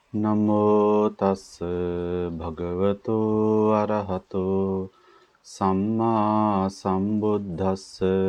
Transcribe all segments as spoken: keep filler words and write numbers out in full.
නමෝ තස්ස භගවතු අරහතෝ සම්මා සම්බුද්දස්ස.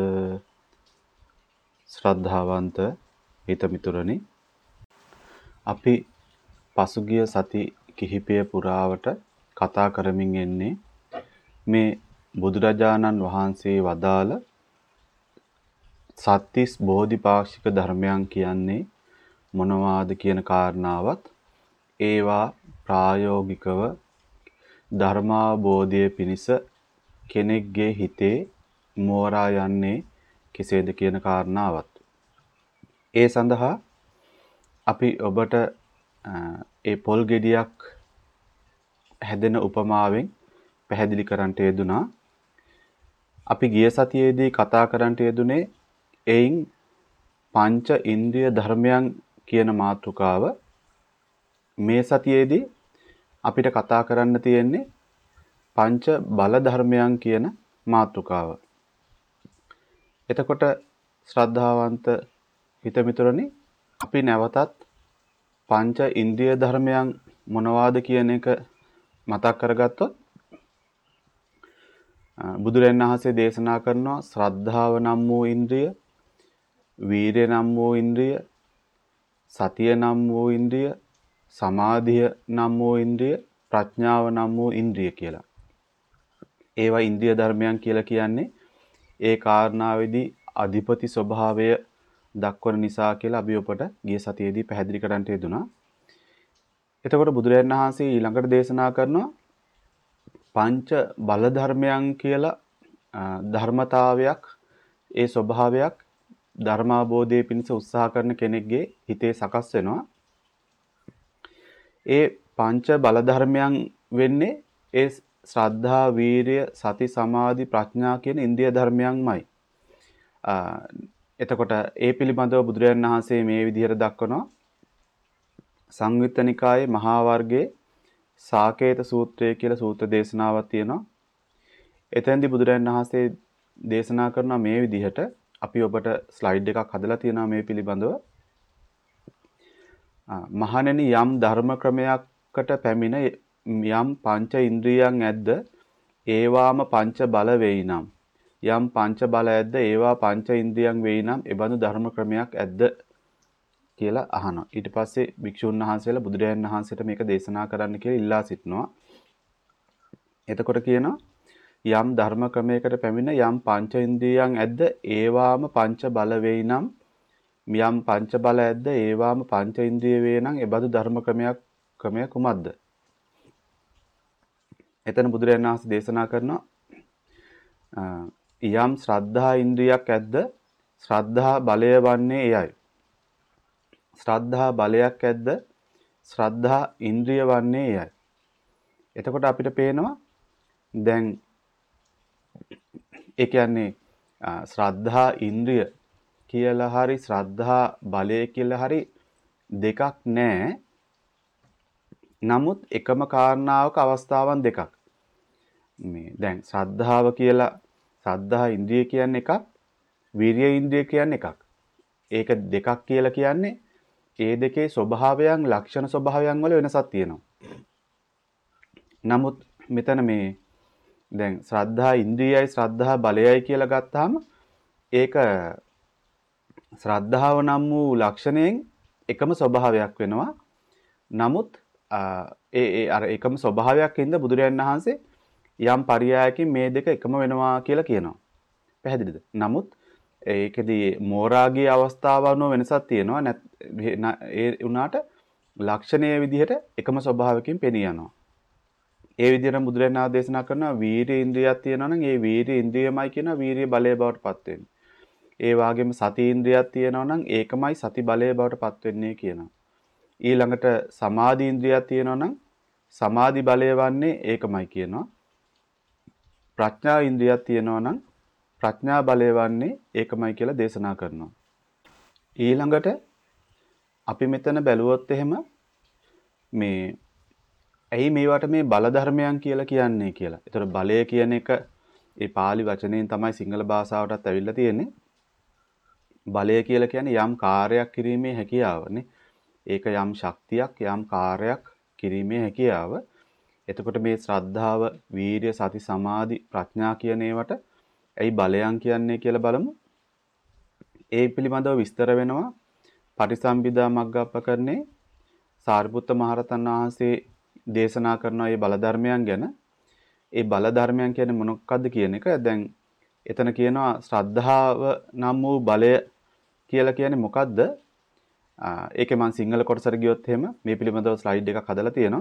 ශ්‍රද්ධාවන්ත හිතමිතුරනි, අපි පසුගිය සති කිහිපය පුරාවට කතා කරමින් එන්නේ මේ බුදුරජාණන් වහන්සේ වදාළ සත්‍තිස් බෝධිපාක්ෂික ධර්මයන් කියන්නේ මොනවාද කියන කාරණාවත්, ඒවා ප්‍රායෝගිකව ධර්මාවබෝධය පිණිස කෙනෙක්ගේ හිතේ මෝරා යන්නේ කෙසේද කියන කාරණාවත්. ඒ සඳහා අපි ඔබට ඒ පොල් ගෙඩියක් හැදෙන උපමාවෙන් පැහැදිලි කරන්නට යෙදුනා. අපි ගිය සතියේදී කතා කරන්නට යෙදුනේ එයින් පංච ඉන්ද්‍රිය ධර්මයන් කියන මාතෘකාව. මේ සතියේදී අපිට කතා කරන්න තියෙන්නේ පංච බල ධර්මයන් කියන මාතෘකාව. එතකොට ශ්‍රද්ධාවන්ත හිතමිතුරනි, අපි නැවතත් පංච ඉන්ද්‍රිය ධර්මයන් මොනවාද කියන එක මතක් කරගත්තොත්, බුදුරජාණන් වහන්සේ දේශනා කරනවා ශ්‍රද්ධාව නම් වූ ඉන්ද්‍රිය, වීරිය නම් වූ ඉන්ද්‍රිය, සතිය නම් වූ ඉන්ද්‍රිය, සමාධිය නම් වූ ඉන්ද්‍රිය, ප්‍රඥාව නම් වූ ඉන්ද්‍රිය කියලා. ඒවා ඉන්ද්‍රිය ධර්මයන් කියලා කියන්නේ ඒ කාරණාවේදී අධිපති ස්වභාවය දක්වන නිසා කියලා අපි ඔබට ගිය සතියේදී පැහැදිලි කරන්නට යෙදුනා. එතකොට බුදුරජාණන් වහන්සේ ඊළඟට දේශනා කරනවා පංච බල ධර්මයන් කියලා ධර්මතාවයක්, ඒ ස්වභාවයක් ධර්මාබෝධයේ පිණිස උත්සාහ කරන කෙනෙක්ගේ හිතේ සකස් වෙනවා. ඒ පංච බල ධර්මයන් වෙන්නේ ඒ ශ්‍රද්ධා, වීරිය, සති, සමාධි, ප්‍රඥා කියන ඉන්ද්‍රිය ධර්මයන්මයි. එතකොට ඒ පිළිබඳව බුදුරජාණන් වහන්සේ මේ විදිහට දක්වනවා. සංයුත්ත නිකායේ මහා වර්ගයේ සාකේත සූත්‍රය කියලා සූත්‍ර දේශනාවක් තියෙනවා. එතෙන්දී බුදුරජාණන් වහන්සේ දේශනා කරනවා මේ විදිහට. අපි ඔබට ස්ලයිඩ් එකක් හදලා තියෙනවා මේ පිළිබඳව. මහණෙනි, යම් ධර්ම ක්‍රමයකට පැමිණ යම් පංච ඉන්ද්‍රියයන් ඇද්ද ඒවාම පංච බල වෙයි නම්, යම් පංච බල ඇද්ද ඒවා පංච ඉන්ද්‍රියයන් වෙයි නම් එබඳු ධර්ම ක්‍රමයක් ඇද්ද කියලා අහනවා. ඊට පස්සේ භික්ෂුන් වහන්සේලා බුදුරජාණන් වහන්සේට මේක දේශනා කරන්න කියලා ඉල්ලා සිටිනවා. එතකොට කියනවා යම් ධර්ම ක්‍රමයකට පැමිණ යම් පංච ඉන්ද්‍රියයන් ඇද්ද ඒවාම පංච බල වෙයි නම්, යම් පංච බල ඇද්ද ඒවාම පංච ඉන්ද්‍රිය වේ නම් එබඳු ධර්ම ක්‍රමයක් ක්‍රමය කුමක්ද? එතන බුදුරජාණන් වහන්සේ දේශනා කරනවා යම් ශ්‍රද්ධා ඉන්ද්‍රියක් ඇද්ද ශ්‍රද්ධා බලය වන්නේ එයයි. ශ්‍රද්ධා බලයක් ඇද්ද ශ්‍රද්ධා ඉන්ද්‍රිය වන්නේ එයයි. එතකොට අපිට පේනවා දැන් ඒ කියන්නේ ශ්‍රද්ධා ඉන්ද්‍රිය කියලා හරි ශ්‍රද්ධා බලය කියලා හරි දෙකක් නැහැ. නමුත් එකම කාරණාවක අවස්ථාවන් දෙකක්. මේ දැන් ශ්‍රද්ධාව කියලා ශ්‍රද්ධා ඉන්ද්‍රිය කියන්නේ එකක්, වීරිය ඉන්ද්‍රිය කියන්නේ එකක්. ඒක දෙකක් කියලා කියන්නේ ඒ දෙකේ ස්වභාවයන්, ලක්ෂණ ස්වභාවයන් වල වෙනසක් තියෙනවා. නමුත් මෙතන මේ දැන් ශ්‍රද්ධා ඉන්ද්‍රියයි ශ්‍රද්ධා බලයයි කියලා ගත්තාම ඒක ශ්‍රද්ධාව නම් වූ ලක්ෂණයෙන් එකම ස්වභාවයක් වෙනවා. නමුත් ඒ ඒ අර එකම ස්වභාවයක් ඉඳ බුදුරජාණන් වහන්සේ යම් පරියායකින් මේ දෙක එකම වෙනවා කියලා කියනවා. පැහැදිලිද? නමුත් ඒකෙදී මෝරාගේ අවස්ථාවන වෙනසක් තියෙනවා. ඒ උනාට ලක්ෂණයේ විදිහට එකම ස්වභාවයකින් පෙනී යනවා. ඒ විදිහට බුදුරජාණන් වහන්සේ දේශනා කරනවා වීර්ය ඉන්ද්‍රියක් තියෙනවා නම් ඒ වීර්ය ඉන්ද්‍රියමයි කියන වීර්ය බලය බවට පත් වෙන්නේ. ඒ වගේම සති ඉන්ද්‍රියක් තියෙනවා නම් ඒකමයි සති බලය බවට පත් වෙන්නේ කියනවා. ඊළඟට සමාධි ඉන්ද්‍රියක් තියෙනවා නම් සමාධි බලය වන්නේ ඒකමයි කියනවා. ප්‍රඥා ඉන්ද්‍රියක් තියෙනවා නම් ප්‍රඥා බලය වන්නේ ඒකමයි කියලා දේශනා කරනවා. ඊළඟට අපි මෙතන බැලුවොත් එහෙම මේ ඇයි මේවට මේ බල ධර්මයන් කියලා කියන්නේ කියලා. ඒතර බලය කියන එක ඒ pāli වචනයෙන් තමයි සිංහල භාෂාවටත් ඇවිල්ලා තියෙන්නේ. බලය කියලා කියන්නේ යම් කාර්යයක් කිරීමේ හැකියාවනේ. ඒක යම් ශක්තියක් යම් කාර්යයක් කිරීමේ හැකියාව. එතකොට මේ ශ්‍රද්ධාව, වීරිය, සති, සමාධි, ප්‍රඥා කියන ඒවට ඇයි බලයන් කියන්නේ කියලා බලමු. ඒ පිළිබඳව විස්තර වෙනවා පටිසම්භිදා මග්ගප්පකරණේ සාරිපුත්ත මහරහතන් වහන්සේ දේශනා කරන මේ බල ධර්මයන් ගැන. ඒ බල ධර්මයන් කියන්නේ මොනක්ද කියන එක. දැන් එතන කියනවා ශ්‍රද්ධාව නම් වූ බලය කියලා කියන්නේ මොකද්ද? ඒකේ මම සිංහල කොටසට ගියොත් එහෙම මේ පිළිබඳව ස්ලයිඩ් එකක් හදලා තියෙනවා.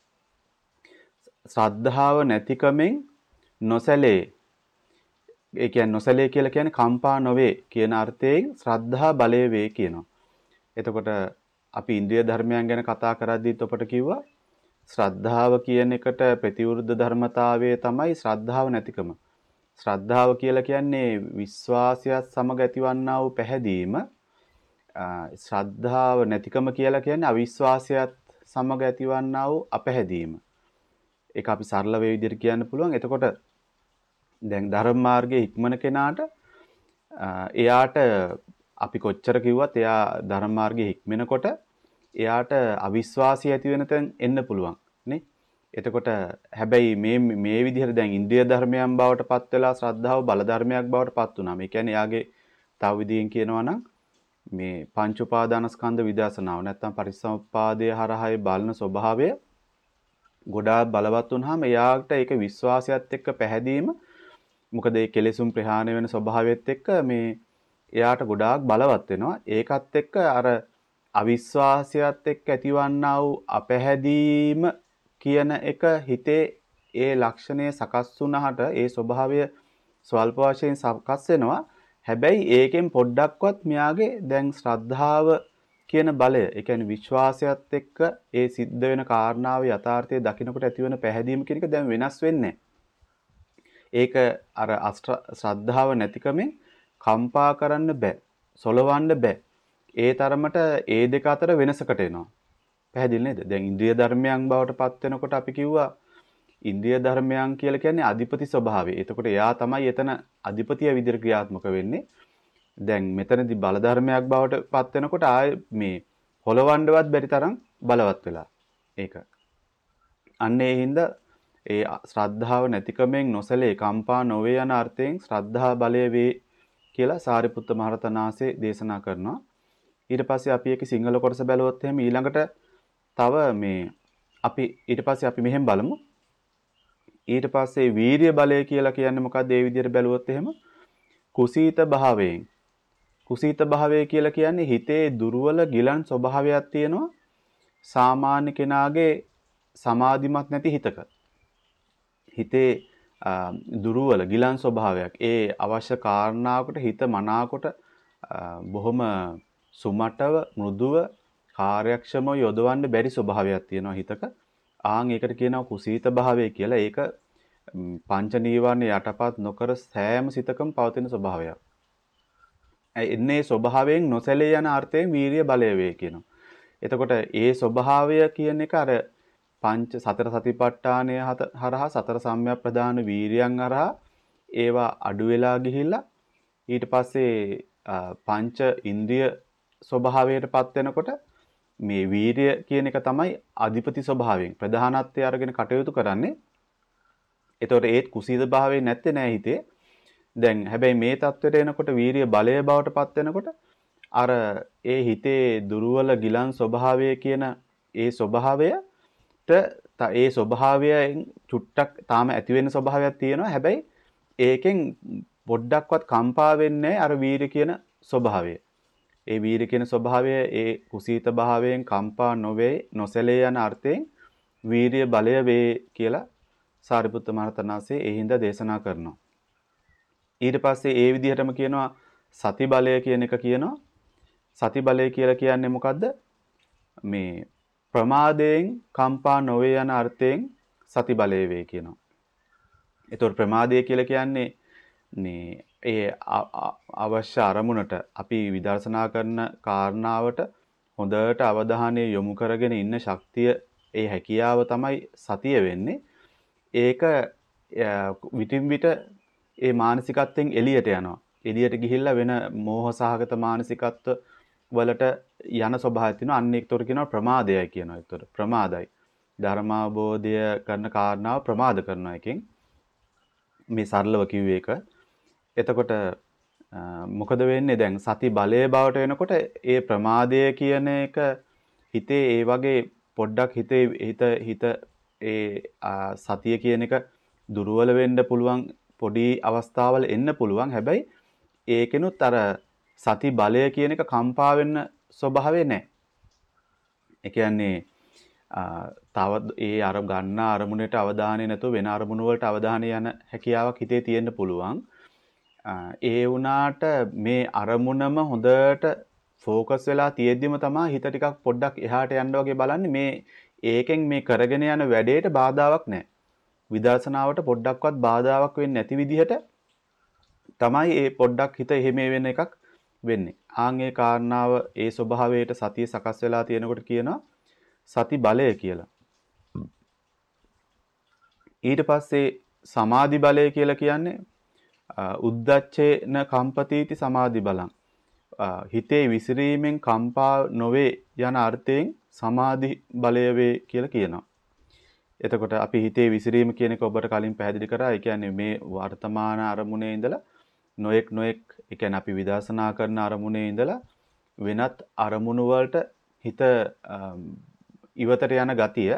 ශ්‍රද්ධාව නැතිකමෙන් නොසැලේ. ඒ කියන්නේ නොසැලේ කියලා කියන්නේ කම්පා නොවේ කියන අර්ථයෙන් ශ්‍රද්ධා බලය වේ කියනවා. එතකොට අපි ඉන්ද්‍රිය ධර්මයන් ගැන කතා කරද්දීත් ඔබට කිව්වා ශ්‍රද්ධාව කියන එකට ප්‍රතිවිරුද්ධ ධර්මතාවය තමයි ශ්‍රද්ධාව නැතිකම. ශ්‍රද්ධාව කියලා කියන්නේ විශ්වාසයත් සමග ඇතිවන්නා වූ පැහැදීම. ශ්‍රද්ධාව නැතිකම කියලා කියන්නේ අවිශ්වාසයත් සමග ඇතිවන්නා වූ අපැහැදීම. ඒක අපි සරල වේ විදිහට කියන්න පුළුවන්. එතකොට දැන් ධර්ම මාර්ගයේ ඉක්මන කෙනාට එයාට අපි කොච්චර කිව්වත් එයා ධර්ම මාර්ගයේ ඉක්මනකොට එයාට අවිශ්වාසය ඇති වෙන තැන් එන්න පුළුවන් නේ. එතකොට හැබැයි මේ මේ විදිහට දැන් ඉන්ද්‍රිය ධර්මයන් බවට පත් වෙලා ශ්‍රද්ධාව බල ධර්මයක් බවට පත් වුණා. මේ කියන්නේ එයාගේ තව විදිහෙන් කියනවා නම් මේ පංච උපාදානස්කන්ධ විදර්ශනාව නැත්නම් පරිසම්පාදයේ හරහායි බලන ස්වභාවය ගොඩාක් බලවත් වුනහම එයාට ඒක විශ්වාසයත් එක්ක පැහැදීම මොකද ඒ කෙලෙසුම් ප්‍රහාණය වෙන ස්වභාවයත් එක්ක මේ එයාට ගොඩාක් බලවත් වෙනවා. ඒකත් එක්ක අර අවිශ්වාසයත් එක්ක ඇතිවන්නා වූ අපැහැදීම කියන එක හිතේ ඒ ලක්ෂණය සකස් වුණාට ඒ ස්වභාවය ස්වල්ප වශයෙන් සකස් වෙනවා. හැබැයි ඒකෙන් පොඩ්ඩක්වත් මෙයාගේ දැන් ශ්‍රද්ධාව කියන බලය, ඒ කියන්නේ විශ්වාසයත් එක්ක ඒ සිද්ධ වෙන කාරණාවේ යථාර්ථය දකිනකොට ඇතිවන පැහැදීම කියන එක දැන් වෙනස් වෙන්නේ. ඒක අර ශ්‍රද්ධාව නැතිකමෙන් කම්පා කරන්න බෑ, සොලවන්න බෑ. ඒ තරමට ඒ දෙක අතර වෙනසකට එනවා. පැහැදිලි නේද? දැන් ඉන්ද්‍රිය ධර්මයන් බවට පත් වෙනකොට අපි කිව්වා ඉන්ද්‍රිය ධර්මයන් කියලා කියන්නේ අධිපති ස්වභාවය. එතකොට එයා තමයි එතන අධිපතිය විදිහට ක්‍රියාත්මක වෙන්නේ. දැන් මෙතනදී බල ධර්මයක් බවට පත් වෙනකොට ආයේ මේ හොලවන්නවත් බැරි තරම් බලවත් වෙලා. ඒක. අන්න ඒ හින්දා ඒ ශ්‍රද්ධාව නැතිකමෙන් නොසැලේ කම්පා නොවේ යන අර්ථයෙන් ශ්‍රද්ධා බලය වේ කියලා සාරිපුත්ත මහරහතන් වහන්සේ දේශනා කරනවා. ඊට පස්සේ අපි ඒක සිංහල කොටස බැලුවොත් එහෙම ඊළඟට තව මේ අපි ඊට පස්සේ අපි මෙහෙම බලමු. ඊට පස්සේ වීරිය බලය කියලා කියන්නේ මොකක්ද? ඒ විදිහට බැලුවොත් එහෙම කුසීත භාවයෙන්. කුසීත භාවය කියලා කියන්නේ හිතේ දුර්වල ගිලන් ස්වභාවයක් තියෙනවා. සාමාන්‍ය කෙනාගේ සමාධිමත් නැති හිතක. හිතේ දුර්වල ගිලන් ස්වභාවයක්. ඒ අවශ්‍ය කාරණාවකට හිත මනාකොට බොහොම සුමටව මෘදුව කාර්යක්ෂමව යොදවන්න බැරි ස්වභාවයක් තියෙනවා හිතක. ආන් ඒකට කියනවා කුසීත භාවය කියලා. ඒක පංච නීවරණ යටපත් නොකර සෑම සිතකම පවතින ස්වභාවයක්. එන්නේ ස්වභාවයෙන් නොසැලී යන අර්ථයෙන් වීරිය බලය වේ කියනවා. එතකොට ඒ ස්වභාවය කියන එක අර පංච සතර සතිපට්ඨානය හරහා සතර සම්‍යක් ප්‍රදාන වීරියන් හරහා ඒවා අඩු වෙලා ගිහිල්ලා ඊට පස්සේ පංච ඉන්ද්‍රිය ස්වභාවයටපත් වෙනකොට මේ වීරිය කියන එක තමයි අධිපති ස්වභාවයෙන් ප්‍රධානත්වය අරගෙන කටයුතු කරන්නේ. එතකොට ඒත් කුසීත භාවයෙන් නැත්තේ නෑ හිතේ. දැන් හැබැයි මේ தത്വෙට එනකොට වීරිය බලය බවට පත් වෙනකොට අර ඒ හිතේ දුර්වල ගිලන් ස්වභාවය කියන ඒ ස්වභාවයට ඒ ස්වභාවයෙන් චුට්ටක් තාම ඇති වෙන ස්වභාවයක් තියෙනවා. හැබැයි ඒකෙන් පොඩ්ඩක්වත් කම්පා වෙන්නේ අර වීරිය කියන ස්වභාවය. ඒ වීරිය කියන ස්වභාවය ඒ කුසීත භාවයෙන් කම්පා නොවේ නොසැලේ යන අර්ථයෙන් වීරිය බලය වේ කියලා සාරිපුත්ත මහරහතන් වහන්සේ ඒ හින්දා දේශනා කරනවා. ඊට පස්සේ ඒ විදිහටම කියනවා සති බලය කියන එක කියනවා. සති බලය කියලා කියන්නේ මොකද්ද? මේ ප්‍රමාදයෙන් කම්පා නොවේ යන අර්ථයෙන් සති බලය වේ කියනවා. ඒතකොට ප්‍රමාදය කියලා කියන්නේ මේ ඒ අවශ්‍ය අරමුණට අපි විදර්ශනා කරන කාරණාවට හොඳට අවධානය යොමු කරගෙන ඉන්න ශක්තිය ඒ හැකියාව තමයි සතිය වෙන්නේ. ඒක විටින් විට ඒ මානසිකත්වයෙන් එළියට යනවා. එළියට ගිහිල්ලා වෙන මෝහ සහගත මානසිකත්ව වලට යන ස්වභාවයක් තියෙනවා. අන්න ඒකට කියනවා ප්‍රමාදයයි කියනවා. ඒකට ප්‍රමාදයි. ධර්මාබෝධය කරන කාරණාව ප්‍රමාද කරනවා එකෙන්. මේ සරලව කිව්වේ එක. එතකොට මොකද වෙන්නේ දැන් සති බලය බවට වෙනකොට ඒ ප්‍රමාදය කියන එක හිතේ ඒ වගේ පොඩ්ඩක් හිතේ හිත හිත ඒ සතිය කියන එක දුර්වල වෙන්න පුළුවන් පොඩි අවස්ථාවල එන්න පුළුවන්. හැබැයි ඒකෙනුත් අර සති බලය කියන එක කම්පා වෙන්න ස්වභාවය නැහැ. ඒ කියන්නේ තව ඒ අර ගන්න අරමුණට අවධානය නැතුව වෙන අරමුණු වලට අවධානය යන හැකියාවක් හිතේ තියෙන්න පුළුවන්. ඒ වුණාට මේ අරමුණම හොඳට ફોકસ වෙලා තියෙද්දිම තමයි හිත ටිකක් පොඩ්ඩක් එහාට යන්න වගේ බලන්නේ. මේ ඒකෙන් මේ කරගෙන යන වැඩේට බාධාවක් නැහැ. විදර්ශනාවට පොඩ්ඩක්වත් බාධාවක් වෙන්නේ නැති විදිහට තමයි ඒ පොඩ්ඩක් හිත එහෙම වෙන එකක් වෙන්නේ. ආන් ඒ කාරණාව ඒ ස්වභාවයට සතිය සකස් වෙලා තියෙනකොට කියනවා සති බලය කියලා. ඊට පස්සේ සමාධි බලය කියලා කියන්නේ උද්දච්චේන කම්පතිති සමාධි බලං. හිතේ විසිරීමෙන් කම්පා නොවේ යන අර්ථයෙන් සමාධි බලය වේ කියලා කියනවා. එතකොට අපි හිතේ විසිරීම කියන එක ඔබට කලින් පැහැදිලි කරා. ඒ කියන්නේ මේ වර්තමාන අරමුණේ ඉඳලා නොඑක් නොඑක් ඒ කියන්නේ අපි විදර්ශනා කරන අරමුණේ ඉඳලා වෙනත් අරමුණු වලට හිත ඉවතට යන ගතිය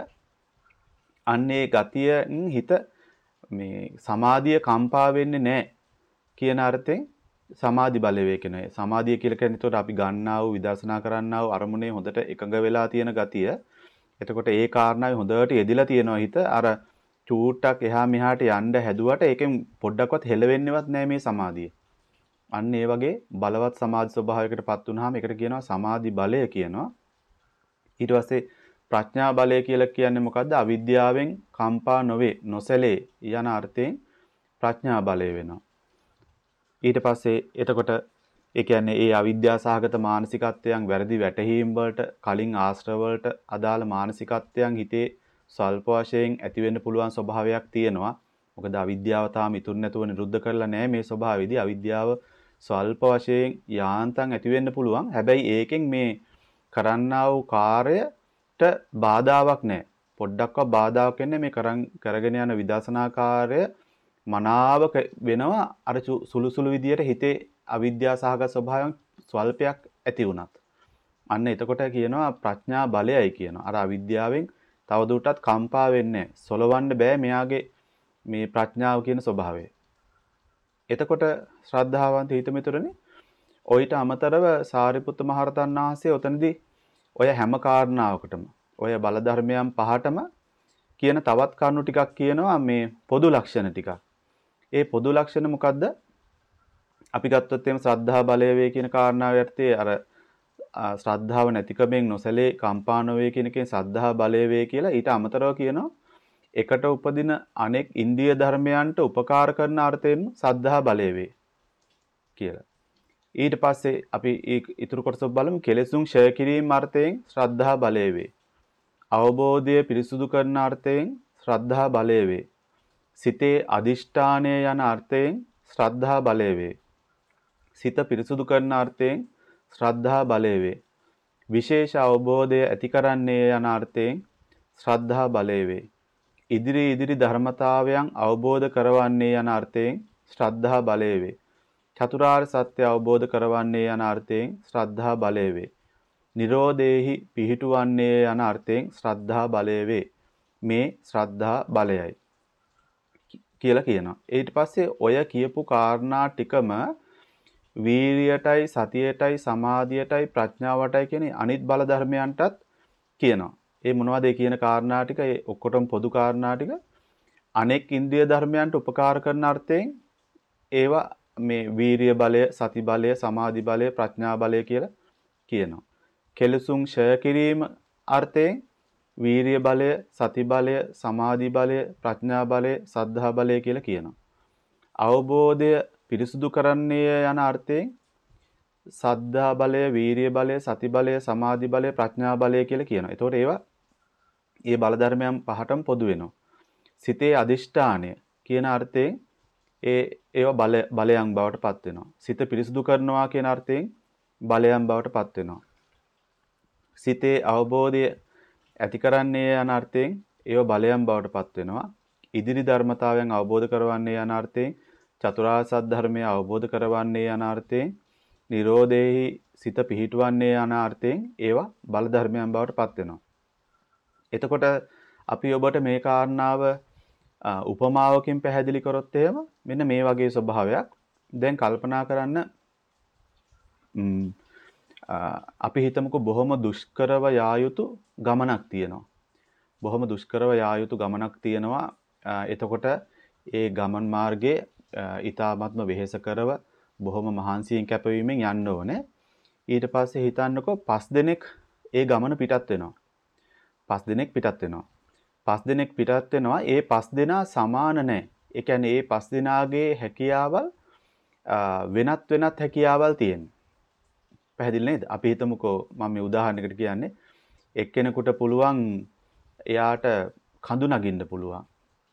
අන්නේ ගතියෙන් හිත මේ සමාධිය කම්පා වෙන්නේ නැහැ කියන අර්ථයෙන් සමාධි බලය වේ කියනවා. සමාධිය කියලා කියන්නේ එතකොට අපි ගන්නා වූ විදර්ශනා කරන්නා වූ අරමුණේ හොඳට එකඟ වෙලා තියෙන ගතිය. එතකොට ඒ කාරණාවේ හොඳට යෙදිලා තියෙනවා හිත. අර චූට්ටක් එහා මෙහාට යන්න හැදුවට ඒකෙන් පොඩ්ඩක්වත් හෙලවෙන්නේවත් නැහැ මේ සමාධිය. අන්න ඒ වගේ බලවත් සමාධි ස්වභාවයකටපත් වුනහම ඒකට කියනවා සමාධි බලය කියනවා. ඊට පස්සේ ප්‍රඥා බලය කියලා කියන්නේ මොකද්ද? අවිද්‍යාවෙන් කම්පා නොවේ, නොසැලේ යන අර්ථයෙන් ප්‍රඥා බලය වෙනවා. ඊට පස්සේ එතකොට ඒ කියන්නේ ඒ අවිද්‍යා සහගත මානසිකත්වයන් වැරදි වැටහීම් වලට කලින් ආශ්‍රව වලට අදාළ මානසිකත්වයන් හිතේ ස්වල්ප වශයෙන් ඇති වෙන්න පුළුවන් ස්වභාවයක් තියෙනවා. මොකද අවිද්‍යාව තාම ඉතුරු නැතුව නිරුද්ධ කරලා නැහැ මේ ස්වභාවයේදී. අවිද්‍යාව ස්වල්ප වශයෙන් යාන්තම් ඇති වෙන්න පුළුවන්. හැබැයි ඒකෙන් මේ කරන්නා වූ කාර්යයට බාධාවක් නැහැ. පොඩ්ඩක්වත් බාධාවක් වෙන්නේ මේ කරගෙන යන විදර්ශනා කාර්ය මනාව වෙනවා. අර සුළු සුළු විදියට හිතේ අවිද්‍යා සහගත ස්වභාවයන් ස්වල්පයක් ඇති වුණත්. අන්න එතකොට කියනවා ප්‍රඥා බලයයි කියනවා. අර අවිද්‍යාවෙන් තවදුරටත් කම්පා වෙන්නේ නැහැ. සොලවන්න බෑ මෙයාගේ මේ ප්‍රඥාව කියන ස්වභාවය. එතකොට ශ්‍රද්ධාවන්ත හිතමිතුරනේ ඔయిత අමතරව සාරිපුත්ත මහරතන් වහන්සේ ඔතනදී ඔය හැම කාරණාවකටම ඔය බල ධර්මයන් පහටම කියන තවත් කරුණු ටිකක් කියනවා මේ පොදු ලක්ෂණ ටිකක්. ඒ පොදු ලක්ෂණ මොකද්ද? අපි ගත්තොත් එimhe ශ්‍රද්ධා බලය වේ කියන කාරණාව යටතේ අර ශ්‍රද්ධාව නැතිකමෙන් නොසැලේ කම්පා නොවේ කියන එකෙන් ශ්‍රද්ධා බලය වේ කියලා. ඊට අමතරව කියනවා එකට උපදින අනෙක් ඉන්ද්‍රිය ධර්මයන්ට උපකාර කරන අර්ථයෙන් ශ්‍රද්ධා බලය වේ කියලා. ඊට පස්සේ අපි ඊතුරු කොටස බලමු. කෙලෙසුන් ඡය කිරීම අර්ථයෙන් ශ්‍රද්ධා බලය වේ. අවබෝධය පිරිසුදු කරන අර්ථයෙන් ශ්‍රද්ධා බලය වේ. සිතේ අදිෂ්ඨානය යන අර්ථයෙන් ශ්‍රද්ධා බලය වේ. සිත පිරිසුදු කරන අර්ථයෙන් ශ්‍රද්ධා බලය වේ. විශේෂ අවබෝධය ඇති කරන්නේ යන අර්ථයෙන් ශ්‍රද්ධා බලය වේ. ඉදිරි ඉදිරි ධර්මතාවයන් අවබෝධ කරවන්නේ යන අර්ථයෙන් ශ්‍රද්ධා බලය වේ. චතුරාර්ය සත්‍ය අවබෝධ කරවන්නේ යන අර්ථයෙන් ශ්‍රද්ධා බලය වේ. නිරෝධේහි පිහිටුවන්නේ යන අර්ථයෙන් ශ්‍රද්ධා බලය වේ. මේ ශ්‍රද්ධා බලයයි කියලා කියනවා. ඊට පස්සේ ඔය කියපු කාරණා ටිකම වීරියටයි සතියටයි සමාධියටයි ප්‍රඥාවටයි කියන අනිත් බල ධර්මයන්ටත් කියනවා. ඒ මොනවද ඒ කියන කාරණා ටික? ඒ ඔක්කොටම පොදු කාරණා ටික අනෙක් ඉන්ද්‍රිය ධර්මයන්ට උපකාර කරන අර්ථයෙන් ඒවා මේ වීරිය බලය, සති බලය, සමාධි බලය, ප්‍රඥා බලය කියලා කියනවා. කෙලසුන් ඡය කිරීම අර්ථයෙන් වීරිය බලය, සති බලය, සමාධි බලය, ප්‍රඥා බලය, සද්ධා බලය කියලා කියනවා. අවබෝධය පිරිසුදු කරන්නේ යන අර්ථයෙන් සද්ධා බලය, වීරිය බලය, සති බලය, සමාධි බලය, ප්‍රඥා බලය කියලා කියනවා. ඒතකොට ඒවා ඒ බල ධර්මයන් පහටම පොදු වෙනවා. සිතේ අදිෂ්ඨානය කියන අර්ථයෙන් ඒ ඒවා බල බලයන් බවට පත් වෙනවා. සිත පිරිසුදු කරනවා කියන අර්ථයෙන් බලයන් බවට පත් වෙනවා. සිතේ අවබෝධය ඇති කරන්නේ යන අර්ථයෙන් ඒව බලයන් බවට පත් වෙනවා. ඉදිරි ධර්මතාවයන් අවබෝධ කරවන්නේ යන අර්ථයෙන් චතුරාර්ය සත්‍ය ධර්මය අවබෝධ කරවන්නේ යන අර්ථයෙන් නිරෝධේහි සිත පිහිටවන්නේ යන අර්ථයෙන් ඒවා බල ධර්මයන් බවට පත් වෙනවා. එතකොට අපි ඔබට මේ කාරණාව උපමාවකින් පැහැදිලි කරොත් එහෙම මෙන්න මේ වගේ ස්වභාවයක් දැන් කල්පනා කරන්න. අපි හිතමුකෝ බොහොම දුෂ්කරව යා යුතු ගමනක් තියෙනවා. බොහොම දුෂ්කරව යා යුතු ගමනක් තියෙනවා. එතකොට ඒ ගමන් මාර්ගයේ ඊ타ත්ම වෙහෙස කරව බොහොම මහන්සියෙන් කැපවීමෙන් යන්න ඕනේ. ඊට පස්සේ හිතන්නකෝ පස් දෙනෙක් ඒ ගමන පිටත් වෙනවා. පස් දෙනෙක් පිටත් වෙනවා. පස් දෙනෙක් පිටත් වෙනවා. ඒ පස් දෙනා සමාන නැහැ. ඒ කියන්නේ ඒ පස් දෙනාගේ හැකියාවල් වෙනත් වෙනත් හැකියාවල් තියෙනවා. පැහැදිලි නේද? අපි හිතමුකෝ මම මේ උදාහරණයකට කියන්නේ එක්කෙනෙකුට පුළුවන් එයාට කඳු නගින්න පුළුවන්.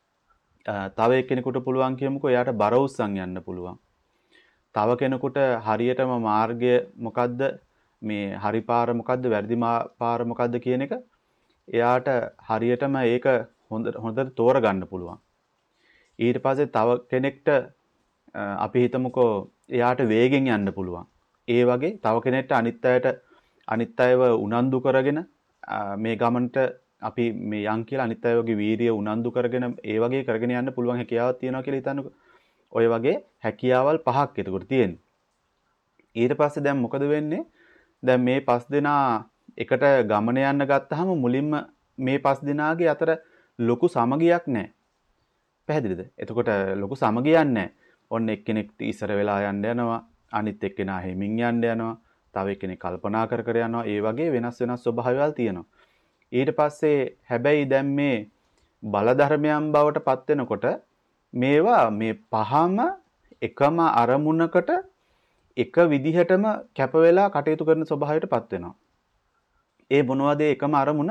තව එක්කෙනෙකුට පුළුවන් කියමුකෝ එයාට බර උස්සන් යන්න පුළුවන්. තව කෙනෙකුට හරියටම මාර්ගය මොකද්ද මේ හරි පාර මොකද්ද වැරදි පාර මොකද්ද කියන එක එයාට හරියටම ඒක හොඳ හොඳට තෝරගන්න පුළුවන්. ඊට පස්සේ තව කෙනෙක්ට අපි හිතමුකෝ එයාට වේගෙන් යන්න පුළුවන්. ඒ වගේ තව කෙනෙක්ට අනිත් අයට අනිත් අයව උනන්දු කරගෙන මේ ගමනට අපි මේ යන් කියලා අනිත් අය වගේ වීරිය උනන්දු කරගෙන ඒ වගේ කරගෙන යන්න පුළුවන් හැකියාවක් තියෙනවා කියලා හිතන්නකෝ. ඔය වගේ හැකියාවල් පහක් එතකොට තියෙනවා. ඊට පස්සේ දැන් මොකද වෙන්නේ? දැන් මේ පස් දෙනා එකට ගමන යන්න ගත්තාම මුලින්ම මේ පස් දෙනාගේ අතර ලොකු සමගියක් නැහැ. පැහැදිලිද? එතකොට ලොකු සමගියක් නැහැ. ඔන්න එක්කෙනෙක් ඉස්සර වෙලා යන්න යනවා. අනිත් එක්කෙනා හිමින් යන්න යනවා. තව එක්කෙනෙක් කල්පනා කර කර යනවා. ඒ වගේ වෙනස් වෙනස් ස්වභාවයල් තියෙනවා. ඊට පස්සේ හැබැයි දැන් මේ බල ධර්මයන් බවට පත් වෙනකොට මේවා මේ පහම එකම අරමුණකට එක විදිහටම කැප වෙලා කටයුතු කරන ස්වභාවයට පත් වෙනවා. ඒ මොනවද එකම අරමුණ?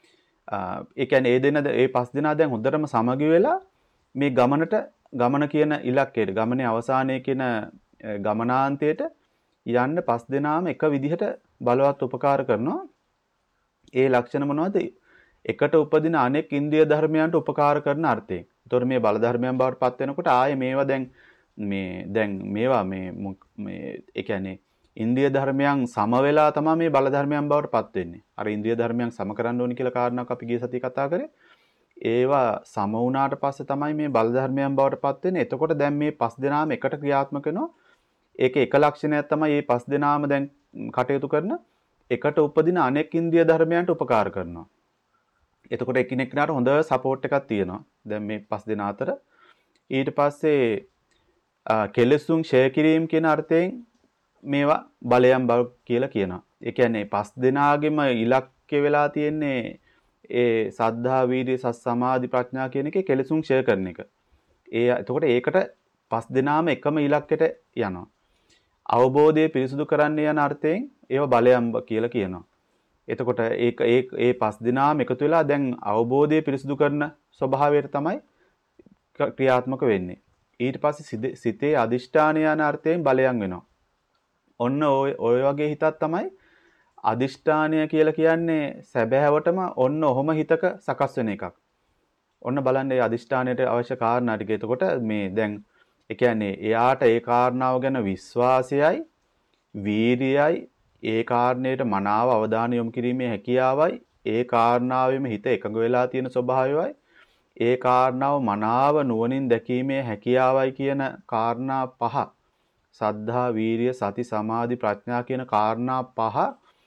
ඒ කියන්නේ ඒ දෙන ඒ පස් දෙනා දැන් හොඳටම සමගි වෙලා මේ ගමනට ගමන කියන ඉලක්කයට ගමනේ අවසානයේ කියන ගමනාන්තයට යන්න පස් දෙනාම එක විදිහට බලවත් උපකාර කරනවා. ඒ ලක්ෂණ මොනවද? එකට උපදින අනෙක් ඉන්ද්‍රිය ධර්මයන්ට උපකාර කරන අර්ථයෙන්. ඒතකොට මේ බල ධර්මයන් බවට පත් වෙනකොට ආයේ මේවා දැන් මේ දැන් මේවා මේ මේ ඒ කියන්නේ ඉන්ද්‍රිය ධර්මයන් සම වෙලා තමයි මේ බල ධර්මයන් බවට පත් වෙන්නේ. අර ඉන්ද්‍රිය ධර්මයන් සම කරන්න ඕනි කියලා කාරණාවක් අපි ගිය සතියේ කතා කරේ. ඒවා සම වුණාට පස්සේ තමයි මේ බල ධර්මයන් බවට පත් වෙන්නේ. එතකොට දැන් මේ පස් දෙනාම එකට ක්‍රියාත්මක වෙනවා. ඒකේ එක ලක්ෂණයක් තමයි මේ පස් දෙනාම දැන් කටයුතු කරන එකට උපදින අනෙක් ඉන්ද්‍රිය ධර්මයන්ට උපකාර කරනවා. එතකොට එකිනෙකනට හොඳ සපෝට් එකක් තියෙනවා. දැන් මේ පස් දෙනා අතර. ඊට පස්සේ කෙලෙසුන් ෂෙයා කිරීම කියන අර්ථයෙන් මේවා බලයන් බව කියලා කියනවා. ඒ කියන්නේ පස් දෙනාගෙම ඉලක්කය වෙලා තියෙන්නේ ඒ සද්ධා වීර්ය සත් සමාධි ප්‍රඥා කියන එකේ කෙලෙසුන් ෂෙයා කරන එක. ඒ එතකොට ඒකට පස් දෙනාම එකම ඉලක්කයට යනවා. අවබෝධය පිරිසුදු කරන්න යන අර්ථයෙන් ඒව බලයන් කියලා කියනවා. එතකොට ඒක ඒ ඒ පස් දෙනාම එකතු වෙලා දැන් අවබෝධය පිරිසුදු කරන ස්වභාවයට තමයි ක්‍රියාත්මක වෙන්නේ. ඊට පස්සේ සිතේ අදිෂ්ඨානය යන අර්ථයෙන් බලයන් වෙනවා. ඔන්න ඔය ඔය වගේ හිතක් තමයි අදිෂ්ඨානය කියලා කියන්නේ සැබෑවටම ඔන්න ඔහොම හිතක සකස් වෙන එකක්. ඔන්න බලන්න මේ අදිෂ්ඨානයට අවශ්‍ය කාරණා ටික. එතකොට මේ දැන් ඒ කියන්නේ එයාට ඒ කාරණාව ගැන විශ්වාසයයි, වීරියයි, ඒ කාරණයට මනාව අවධානය යොමු කිරීමේ හැකියාවයි, ඒ කාරණාවෙම හිත එකඟ වෙලා තියෙන ස්වභාවයයි, ඒ කාරණාව මනාව නුවණින් දැකීමේ හැකියාවයි කියන කාරණා පහ සද්ධා වීරිය සති සමාධි ප්‍රඥා කියන කාරණා පහ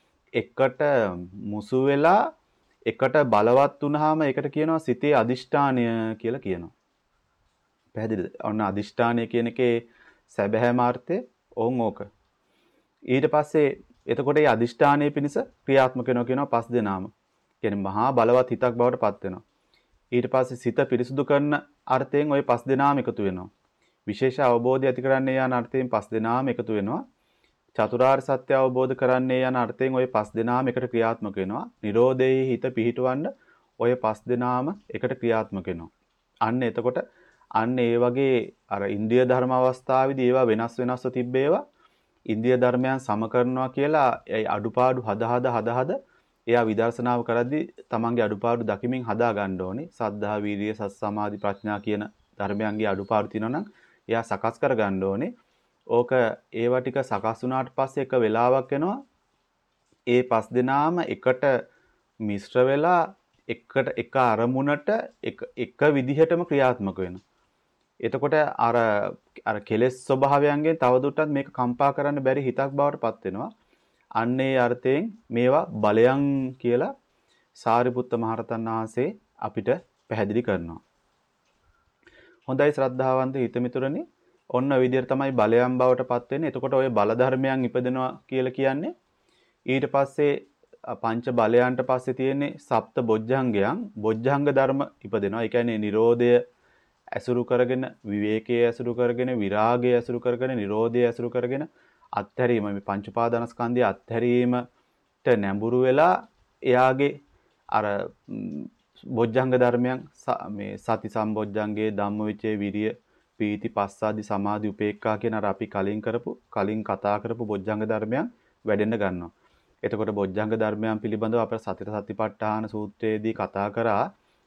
එකට මුසු වෙලා එකට බලවත් වුනහම ඒකට කියනවා සිතේ අදිෂ්ඨානය කියලා කියනවා. පැහැදිලිද? ඔන්න අදිෂ්ඨානය කියන එකේ සැබෑම අර්ථය ඕන් ඕක. ඊට පස්සේ එතකොට මේ අදිෂ්ඨානයේ පිණිස ක්‍රියාත්මක වෙනවා කියනවා පස් දෙනාම. කියන්නේ මහා බලවත් හිතක් බවට පත් වෙනවා. ඊට පස්සේ සිත පිරිසුදු කරන අර්ථයෙන් ওই පස් දෙනාම එකතු වෙනවා. විශේෂ අවබෝධය ඇති කරන්නේ යන අර්ථයෙන් පස් දෙනාම එකතු වෙනවා. චතුරාර්ය සත්‍ය අවබෝධ කරන්නේ යන අර්ථයෙන් ওই පස් දෙනාම එකට ක්‍රියාත්මක වෙනවා. නිරෝධයේ හිත පිහිටවන්න ওই පස් දෙනාම එකට ක්‍රියාත්මක වෙනවා. අන්න එතකොට අන්න ඒ වගේ අර ඉන්ද්‍රිය ධර්ම අවස්ථාවේදී ඒවා වෙනස් වෙනස්ව තිබ්බේවා ඉන්ද්‍රිය ධර්මයන් සම කරනවා කියලා ඒ අඩුපාඩු හද හද හද හද එයා විදර්ශනාව කරද්දී තමන්ගේ අඩුපාඩු දකිමින් හදා ගන්න ඕනේ. සද්ධා, වීරිය, සති, සමාධි, ප්‍රඥා කියන ධර්මයන්ගේ අඩුපාඩු තියෙනවා නම් එයා සකස් කර ගන්න ඕනේ. ඕක ඒවා ටික සකස් වුණාට පස්සේ එක වෙලාවක් එනවා ඒ පස් දෙනාම එකට මිශ්‍ර වෙලා එකට එක අරමුණට එක එක විදිහටම ක්‍රියාත්මක වෙනවා. එතකොට අර අර කෙලෙස් ස්වභාවයන්ගෙන් තවදුරටත් මේක කම්පා කරන්න බැරි හිතක් බවට පත් වෙනවා. අන්න ඒ අර්ථයෙන් මේවා බලයන් කියලා සාරිපුත්ත මහරහතන් වහන්සේ අපිට පැහැදිලි කරනවා. හොඳයි ශ්‍රද්ධාවන්ත හිතමිතුරනි, ඔන්න ඔය විදිහට තමයි බලයන් බවට පත් වෙන්නේ. එතකොට ඔය බල ධර්මයන් ඉපදෙනවා කියලා කියන්නේ ඊට පස්සේ පංච බලයන්ට පස්සේ තියෙන්නේ සප්ත බොජ්ජංගයන්. බොජ්ජංග ධර්ම ඉපදෙනවා. ඒ කියන්නේ Nirodha ඇසුරු කරගෙන, විවේකයේ ඇසුරු කරගෙන, විරාගයේ ඇසුරු කරගෙන, Nirodha ඇසුරු කරගෙන අත්හැරීම, මේ පංච උපාදානස්කන්ධය අත්හැරීමට නැඹුරු වෙලා එයාගේ අර බොජ්ජංග ධර්මයන් මේ සති සම්බොජ්ජංගේ, ධම්මවිචේ, විරිය, පීති, පස්සාදි, සමාධි, උපේක්ඛා කියන අර අපි කලින් කරපු කලින් කතා කරපු බොජ්ජංග ධර්මයන් වැඩෙන්න ගන්නවා. එතකොට බොජ්ජංග ධර්මයන් පිළිබඳව අපේ සතර සතිපට්ඨාන සූත්‍රයේදී කතා කරා.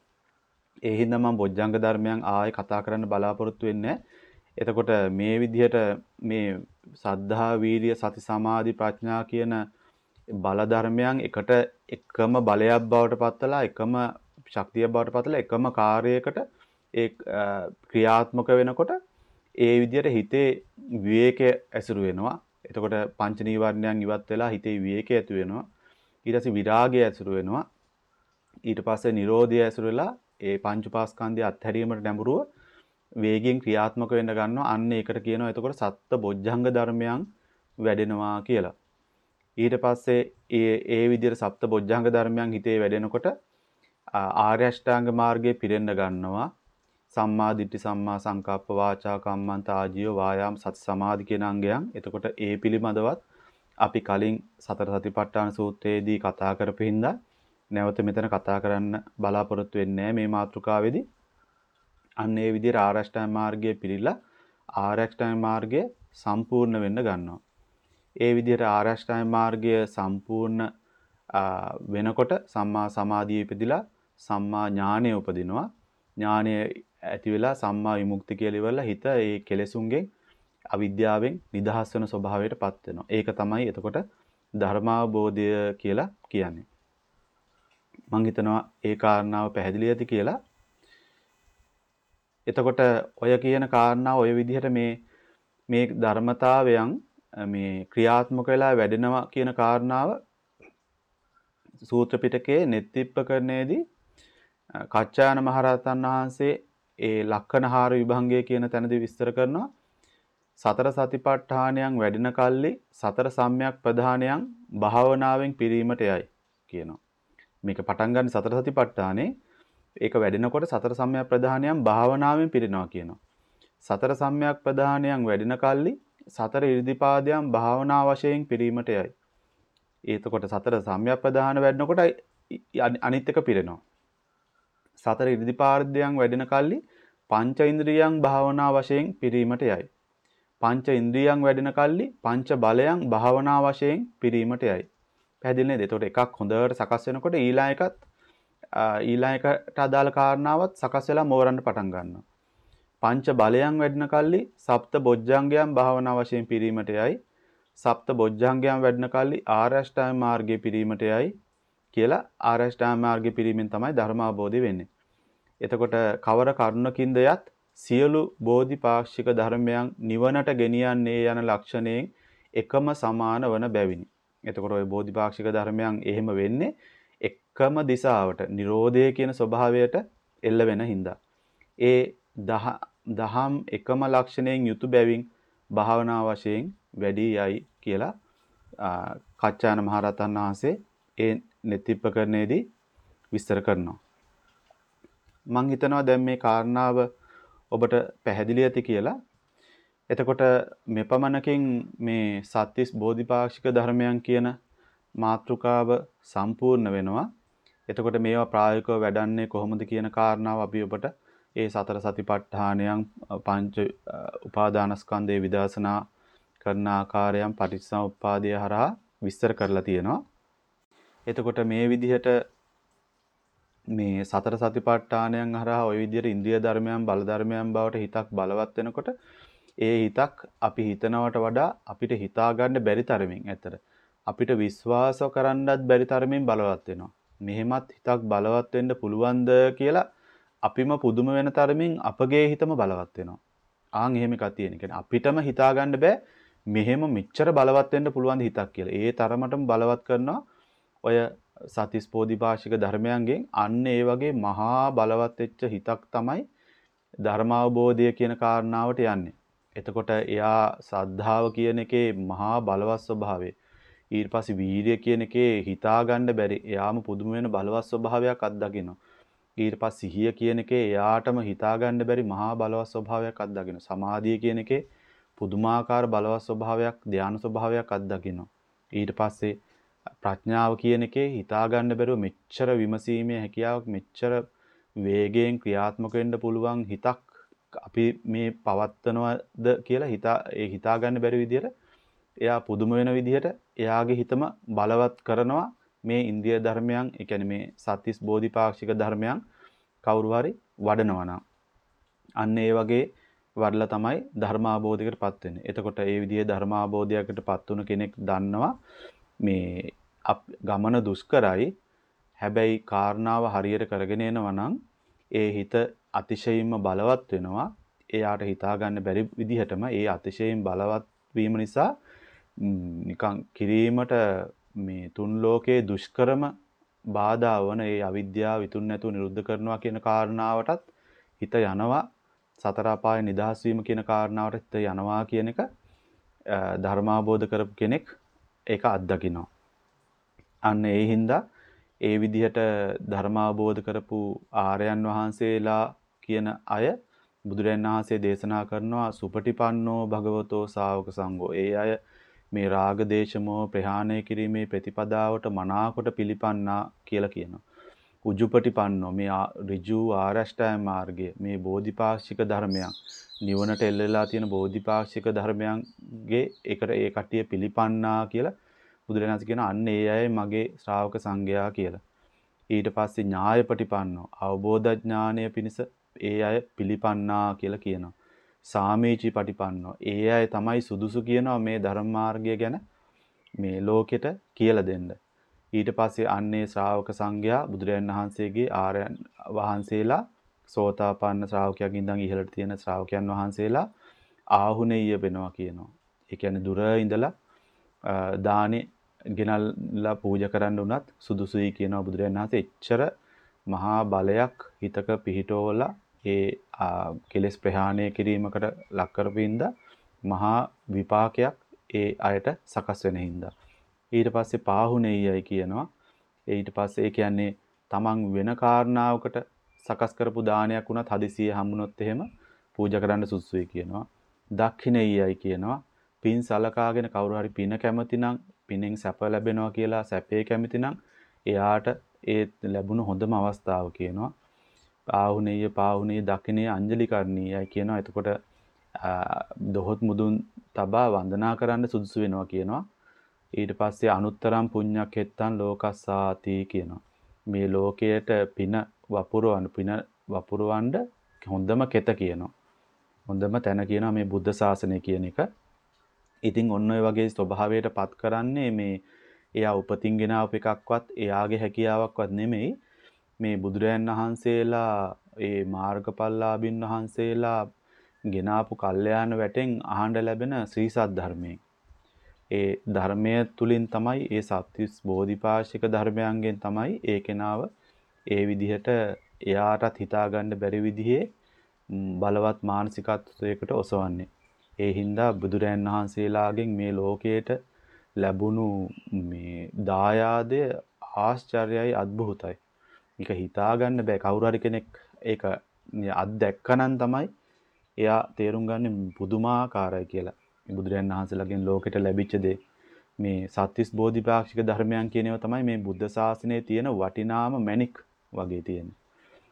ඒ හින්දා මම බොජ්ජංග ධර්මයන් ආයෙ කතා කරන්න බලාපොරොත්තු වෙන්නේ. එතකොට මේ විදිහට මේ සද්ධා, වීරිය, සති, සමාධි, ප්‍රඥා කියන බල ධර්මයන් එකට එකම බලයක් බවට පත්වලා, එකම ශක්තිය බවට පත්වලා, එකම කාර්යයකට ඒ ක්‍රියාත්මක වෙනකොට ඒ විදිහට හිතේ විවේකයේ ඇසුරු වෙනවා. එතකොට පංච නීවරණයන් ඉවත් වෙලා හිතේ විවේකය ඇති වෙනවා. ඊට පස්සේ විරාගය ඇසුරු වෙනවා. ඊට පස්සේ Nirodha ඇසුරු වෙලා ඒ පංච උපාස්කන්ධය අත්හැරීමට නැඹුරුව වේගයෙන් ක්‍රියාත්මක වෙන්න ගන්නවා. අන්න ඒකට කියනවා එතකොට සත්ත බොජ්ජංග ධර්මයන් වැඩෙනවා කියලා. ඊට පස්සේ ඒ ඒ විදිහට සප්ත බොජ්ජංග ධර්මයන් හිතේ වැඩෙනකොට ආර්ය අෂ්ටාංග මාර්ගයේ පිරෙන්න ගන්නවා. සම්මා දිට්ඨි, සම්මා සංකප්ප, වාචා කම්මන්ත, ආජීව, වායාම, සති, සමාධි කියන අංගයන්. එතකොට ඒ පිළිබඳවත් අපි කලින් සතර සතිපට්ඨාන සූත්‍රයේදී කතා කරපු හින්දා නැවත මෙතන කතා කරන්න බලාපොරොත්තු වෙන්නේ මේ මාතෘකාවේදී. අන්න ඒ විදිහට ආර්ය අෂ්ටාංග මාර්ගයේ පිළිලා ආර්ය අෂ්ටාංග මාර්ගය සම්පූර්ණ වෙන්න ගන්නවා. ඒ විදිහට ආර්ය අෂ්ටාංග මාර්ගය සම්පූර්ණ වෙනකොට සම්මා සමාධිය ඉපදිලා සම්මා ඥානය උපදිනවා. ඥානය ඇති වෙලා සම්මා විමුක්ති කියලා ඉවරලා හිත ඒ කෙලෙසුන්ගෙන් අවිද්‍යාවෙන් නිදහස් වෙන ස්වභාවයට පත් වෙනවා. ඒක තමයි එතකොට ධර්මාවබෝධය කියලා කියන්නේ. මම හිතනවා ඒ කාරණාව පැහැදිලි ඇති කියලා. එතකොට ඔය කියන කාරණාව ඔය විදිහට මේ මේ ධර්මතාවයන් මේ ක්‍රියාත්මක වෙලා වැඩෙනවා කියන කාරණාව සූත්‍ර පිටකයේ නෙත්තිප්පකරණයේදී කච්චායන මහරහතන් වහන්සේ ඒ ලක්කනහාර විභංගය කියන තැනදී විස්තර කරනවා. සතර සතිපට්ඨානයන් වැඩෙන කල්ලි සතර සම්‍යක් ප්‍රධානයන් භාවනාවෙන් පිරීමට යයි කියනවා. මේක පටන් ගන්න සතර සතිපට්ඨානේ ඒක වැඩෙනකොට සතර සම්‍යක් ප්‍රධානයන් භාවනාවෙන් පිරිනවා කියනවා. සතර සම්‍යක් ප්‍රධානයන් වැඩෙන කල්ලි සතර ඉර්ධිපාදයන් භාවනා වශයෙන් පිරීමට යයි. එතකොට සතර සම්‍යක් ප්‍රධාන වැඩනකොට අනිත් එක පිරෙනවා. සතර ඉර්ධිපාදයන් වැඩෙන කල්ලි පංච ඉන්ද්‍රියයන් භාවනා වශයෙන් පිරීමට යයි. පංච ඉන්ද්‍රියයන් වැඩෙන කල්ලි පංච බලයන් භාවනා වශයෙන් පිරීමට යයි. පැහැදිලි නේද? එතකොට එකක් හොඳට සකස් වෙනකොට ඊළඟ එකත් ඊළඟ එකට අදාළ කාරණාවත් සකස් වෙලා මෝරන්න පටන් ගන්නවා. පංච බලයන් වැඩෙන කල්ලි සප්ත බොජ්ජංගයන් භාවනා වශයෙන් පිරීමට යයි. සප්ත බොජ්ජංගයන් වැඩෙන කල්ලි ආර්ය අෂ්ටාංග මාර්ගයේ පිරීමට යයි කියලා ආර්ය අෂ්ටාංග මාර්ගයේ පිරීමෙන් තමයි ධර්ම අවබෝධය වෙන්නේ. එතකොට කවර කරුණකින්ද යත් සියලු බෝධිපාක්ෂික ධර්මයන් නිවනට ගෙනියන්නේ යන ලක්ෂණයෙන් එකම සමාන වන බැවිනි. එතකොට ওই බෝධිපාක්ෂික ධර්මයන් එහෙම වෙන්නේ එකම දිශාවට Nirodha කියන ස්වභාවයට එල්ල වෙන හින්දා. ඒ දහම් එකම ලක්ෂණයෙන් යුතු බැවින් භාවනා වශයෙන් වැඩි යයි කියලා කච්චායන මහරහතන් වහන්සේ ඒ නෙත්තිප්පකරණයේදී විස්තර කරනවා. මම හිතනවා දැන් මේ කාරණාව ඔබට පැහැදිලි ඇති කියලා. එතකොට මෙපමණකින් මේ සත්‍තිස් බෝධිපාක්ෂික ධර්මයන් කියන මාතෘකාව සම්පූර්ණ වෙනවා. එතකොට මේවා ප්‍රායෝගිකව වැඩන්නේ කොහොමද කියන කාරණාව අපි ඔබට ඒ සතර සතිපට්ඨානයන් පංච උපාදානස්කන්ධයේ විදර්ශනා කරන ආකාරයන් පටිච්චසමුප්පාදය හරහා විස්තර කරලා තියෙනවා. එතකොට මේ විදිහට මේ සතර සතිපට්ඨානයන් හරහා ওই විදිහට ඉන්ද්‍රිය ධර්මයන් බල ධර්මයන් බවට හිතක් බලවත් වෙනකොට ඒ හිතක් අපි හිතනවට වඩා අපිට හිතා ගන්න බැරි තරමින් ඇතර අපිට විශ්වාස කරන්නත් බැරි තරමින් බලවත් වෙනවා. මෙහෙමත් හිතක් බලවත් වෙන්න පුළුවන්ද කියලා අපිම පුදුම වෙන තරමින් අපගේ හිතම බලවත් වෙනවා. ආන් එහෙම එකක් තියෙන. කියන්නේ අපිටම හිතා ගන්න බෑ මෙහෙම මෙච්චර බලවත් වෙන්න පුළුවන් හිතක් කියලා. ඒ තරමටම බලවත් කරනවා ඔය සතිස් බෝධිපාශික ධර්මයන්ගෙන් අන්න ඒ වගේ මහා බලවත් වෙච්ච හිතක් තමයි ධර්මාවබෝධය කියන කාරණාවට යන්නේ. එතකොට එයා සද්ධාව කියන එකේ මහා බලවත් ස්වභාවය. ඊට පස්සේ වීරිය කියන එකේ හිතා ගන්න බැරි එයාම පුදුම වෙන බලවත් ස්වභාවයක් අත්දකිනවා. ඊට පස්සේ සිහිය කියන එකේ එයාටම හිතා ගන්න බැරි මහා බලවත් ස්වභාවයක් අත්දකිනවා. සමාධිය කියන එකේ පුදුමාකාර බලවත් ස්වභාවයක් ධානා ස්වභාවයක් අත්දකිනවා. ඊට පස්සේ ප්‍රඥාව කියන එකේ හිතා ගන්න බැරුව මෙච්චර විමසීමේ හැකියාවක් මෙච්චර වේගයෙන් ක්‍රියාත්මක වෙන්න පුළුවන් හිතක් අපි මේ පවත්නවද කියලා හිතා ඒ හිතා ගන්න බැරි විදිහට එයා පුදුම වෙන විදිහට එයාගේ හිතම බලවත් කරනවා මේ ඉන්ද්‍රිය ධර්මයන් ඒ කියන්නේ මේ සත්‍තිස් බෝධිපාක්ෂික ධර්මයන් කවුරු හරි වඩනවා නම් අන්න ඒ වගේ වඩලා තමයි ධර්මාබෝධයකටපත් වෙන්නේ. එතකොට ඒ විදිහේ ධර්මාබෝධයකටපත් වුණ කෙනෙක් දන්නවා මේ ගමන දුෂ්කරයි. හැබැයි කාරණාව හරියට කරගෙන යනවා නම් ඒ හිත අතිශයින්ම බලවත් වෙනවා. එයාට හිතා ගන්න බැරි විදිහටම ඒ අතිශයින් බලවත් වීම නිසා නිකන් කිරීමට මේ තුන් ලෝකයේ දුෂ්කරම බාධා වන ඒ අවිද්‍යාව විතුන් නැතුව නිරුද්ධ කරනවා කියන කාරණාවටත් හිත යනවා. සතර අපාය නිදහස් වීම කියන කාරණාවට හිත යනවා කියන එක ධර්මාබෝධ කරපු කෙනෙක් ඒක අත්දකිනවා. අන්න ඒ හින්දා ඒ විදිහට ධර්මාබෝධ කරපු ආර්යයන් වහන්සේලා කියන අය බුදුරජාණන් වහන්සේ දේශනා කරනවා සුපටිපන්නෝ භගවතෝ ශාවක සංඝෝ. ඒ අය මේ රාග දේශමෝ ප්‍රහාණය කිරීමේ ප්‍රතිපදාවට මනාකොට පිළිපන්නා කියලා කියනවා. උජුපටිපන්නෝ මේ ඍජු ආරෂ්ඨාය මාර්ගය මේ බෝධිපාක්ෂික ධර්මයන් නිවනට එල්ලලා තියෙන බෝධිපාක්ෂික ධර්මයන්ගේ එකට ඒ කට්ටිය පිළිපන්නා කියලා බුදුරජාණන් කියන අන්න ඒ අය මගේ ශ්‍රාවක සංඝයා කියලා. ඊට පස්සේ ඥායපටිපන්නෝ අවබෝධ ඥානය පිණිස ඒ අය පිළිපන්නා කියලා කියනවා. සාමීචි පටිපන්නෝ ඒ අය තමයි සුදුසු කියනවා මේ ධර්ම මාර්ගය ගැන මේ ලෝකෙට කියලා දෙන්න. ඊට පස්සේ අන්නේ ශ්‍රාවක සංඝයා බුදුරජාණන් වහන්සේගේ ආර්යයන් වහන්සේලා සෝතාපන්න ශ්‍රාවකයන් ඉඳන් ඉහළට තියෙන ශ්‍රාවකයන් වහන්සේලා ආහුනේය වෙනවා කියනවා. ඒ කියන්නේ දුර ඉඳලා දානේ ගෙනල්ලා පූජා කරන්න උනත් සුදුසුයි කියනවා බුදුරජාණන් වහන්සේ. එච්චර මහා බලයක් හිතක පිහිටවලා ඒ කෙලෙස් ප්‍රහාණය කිරීමකට ලක් කරපින්ද මහා විපාකයක් ඒ අයට සකස් වෙන හින්දා. ඊට පස්සේ පාහුනේයයි කියනවා. ඊට පස්සේ ඒ කියන්නේ තමන් වෙන කාරණාවකට සකස් කරපු දානයක් උනත් හදිසියෙ හම්බුනොත් එහෙම පූජා කරන්න සුදුසුයි කියනවා. දක්ඛිනේයයි කියනවා. පින් සලකාගෙන කවුරු හරි පින කැමති නම් පිනෙන් සැප ලැබෙනවා කියලා සැපේ කැමති නම් එයාට ඒ ලැබුණු හොඳම අවස්ථාව කියනවා. පාහුනේය පාහුනේය දක්ඛිනේ අංජලි කරණීයයි කියනවා. එතකොට දොහොත් මුදුන් තබා වන්දනා කරන්න සුදුසු වෙනවා කියනවා. ඊට පස්සේ අනුත්තරම් පුඤ්ඤක්ඛෙත්තං ලෝකස්සාති කියනවා. මේ ලෝකයට පින වපුරවන්න පින වපුරවන්න හොඳම කෙත කියනවා. හොඳම තැන කියනවා මේ බුද්ධ ශාසනය කියන එක. ඉතින් ඔන්න ඔය වගේ ස්වභාවයට පත් කරන්නේ මේ එයා උපතින් ගෙනාවු එකක්වත් එයාගේ හැකියාවක්වත් නෙමෙයි. මේ බුදුරයන් වහන්සේලා ඒ මාර්ගඵලලාභින් වහන්සේලා ගෙනාපු කල්යාණ වැටෙන් අහන්න ලැබෙන ශ්‍රී සත්‍ය ධර්මයෙන්. ඒ ධර්මය තුලින් තමයි ඒ සත්‍විස් බෝධිපාශික ධර්මයන්ගෙන් තමයි ඒ කෙනාව ඒ විදිහට එයාටත් හිතා ගන්න බැරි විදිහේ බලවත් මානසිකත්වයකට ඔසවන්නේ. ඒ හින්දා බුදුරයන් වහන්සේලාගෙන් මේ ලෝකයට ලැබුණු මේ දායාදය ආශ්චර්යයි අద్භූතයි. මේක හිතා ගන්න බෑ. කවුරු හරි කෙනෙක් ඒක අත්දැක්කනම් තමයි එයා තේරුම් ගන්න පුදුමාකාරයි කියලා. බුදුරයන් වහන්සේලාගෙන් ලෝකෙට ලැබිච්ච දේ මේ සත්‍තිස් බෝධිපාක්ෂික ධර්මයන් කියන ඒවා තමයි මේ බුද්ධ ශාසනයේ තියෙන වටිනාම මැණික් වගේ තියෙන්නේ.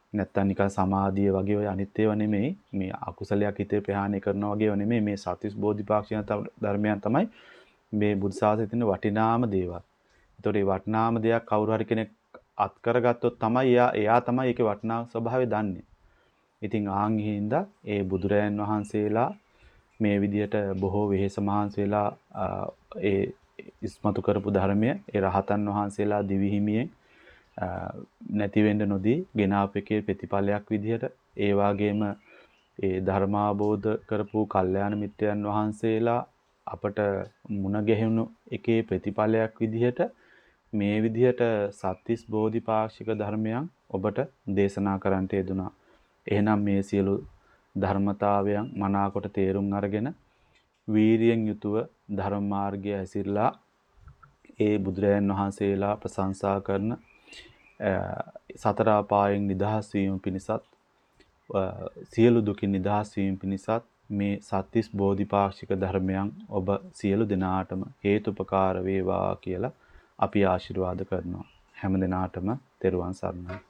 නැත්තම් නිකන් සමාධිය වගේ ඔය අනිත් ඒවා නෙමෙයි. මේ අකුසලයක් හිතේ ප්‍රහාණය කරනවා වගේව නෙමෙයි. මේ සත්‍විස් බෝධිපාක්ෂික ධර්මයන් තමයි මේ බුද්ධ ශාසනයේ තියෙන වටිනාම දේවල්. ඒතකොට මේ වටිනාම දෙයක් කවුරු හරි කෙනෙක් අත් කරගත්තොත් තමයි එයා එයා තමයි ඒකේ වටිනා ස්වභාවය දන්නේ. ඉතින් ආන් හිඳා ඒ බුදුරයන් වහන්සේලා මේ විදියට බොහෝ වෙහෙස මහන්සි වෙලා ඒ ඉස්මතු කරපු ධර්මය ඒ රහතන් වහන්සේලා දිවි හිමියෙන් නැති වෙන්න නොදී ගෙනාපේකේ ප්‍රතිඵලයක් විදිහට ඒ වාගේම ඒ ධර්මාබෝධ කරපු කල්යාණ මිත්‍රයන් වහන්සේලා අපට මුණ ගැහුණු එකේ ප්‍රතිඵලයක් විදිහට මේ විදිහට සත්‍තිස් බෝධිපාක්ෂික ධර්මයන් ඔබට දේශනා කරන්නට යෙදුනා. එහෙනම් මේ සියලු ධර්මතාවයන් මනාකොට තේරුම් අරගෙන වීරියෙන් යුතුව ධර්ම මාර්ගය ඇසිරලා ඒ බුදුරයන් වහන්සේලා ප්‍රශංසා කරන සතර අපායෙන් නිදහස් වීම පිණිසත් සියලු දුකින් නිදහස් වීම පිණිසත් මේ සත්‍තිස් බෝධිපාක්ෂික ධර්මයන් ඔබ සියලු දෙනාටම හේතුපකාර වේවා කියලා අපි ආශිර්වාද කරනවා. හැම දිනාටම තෙරුවන් සරණයි.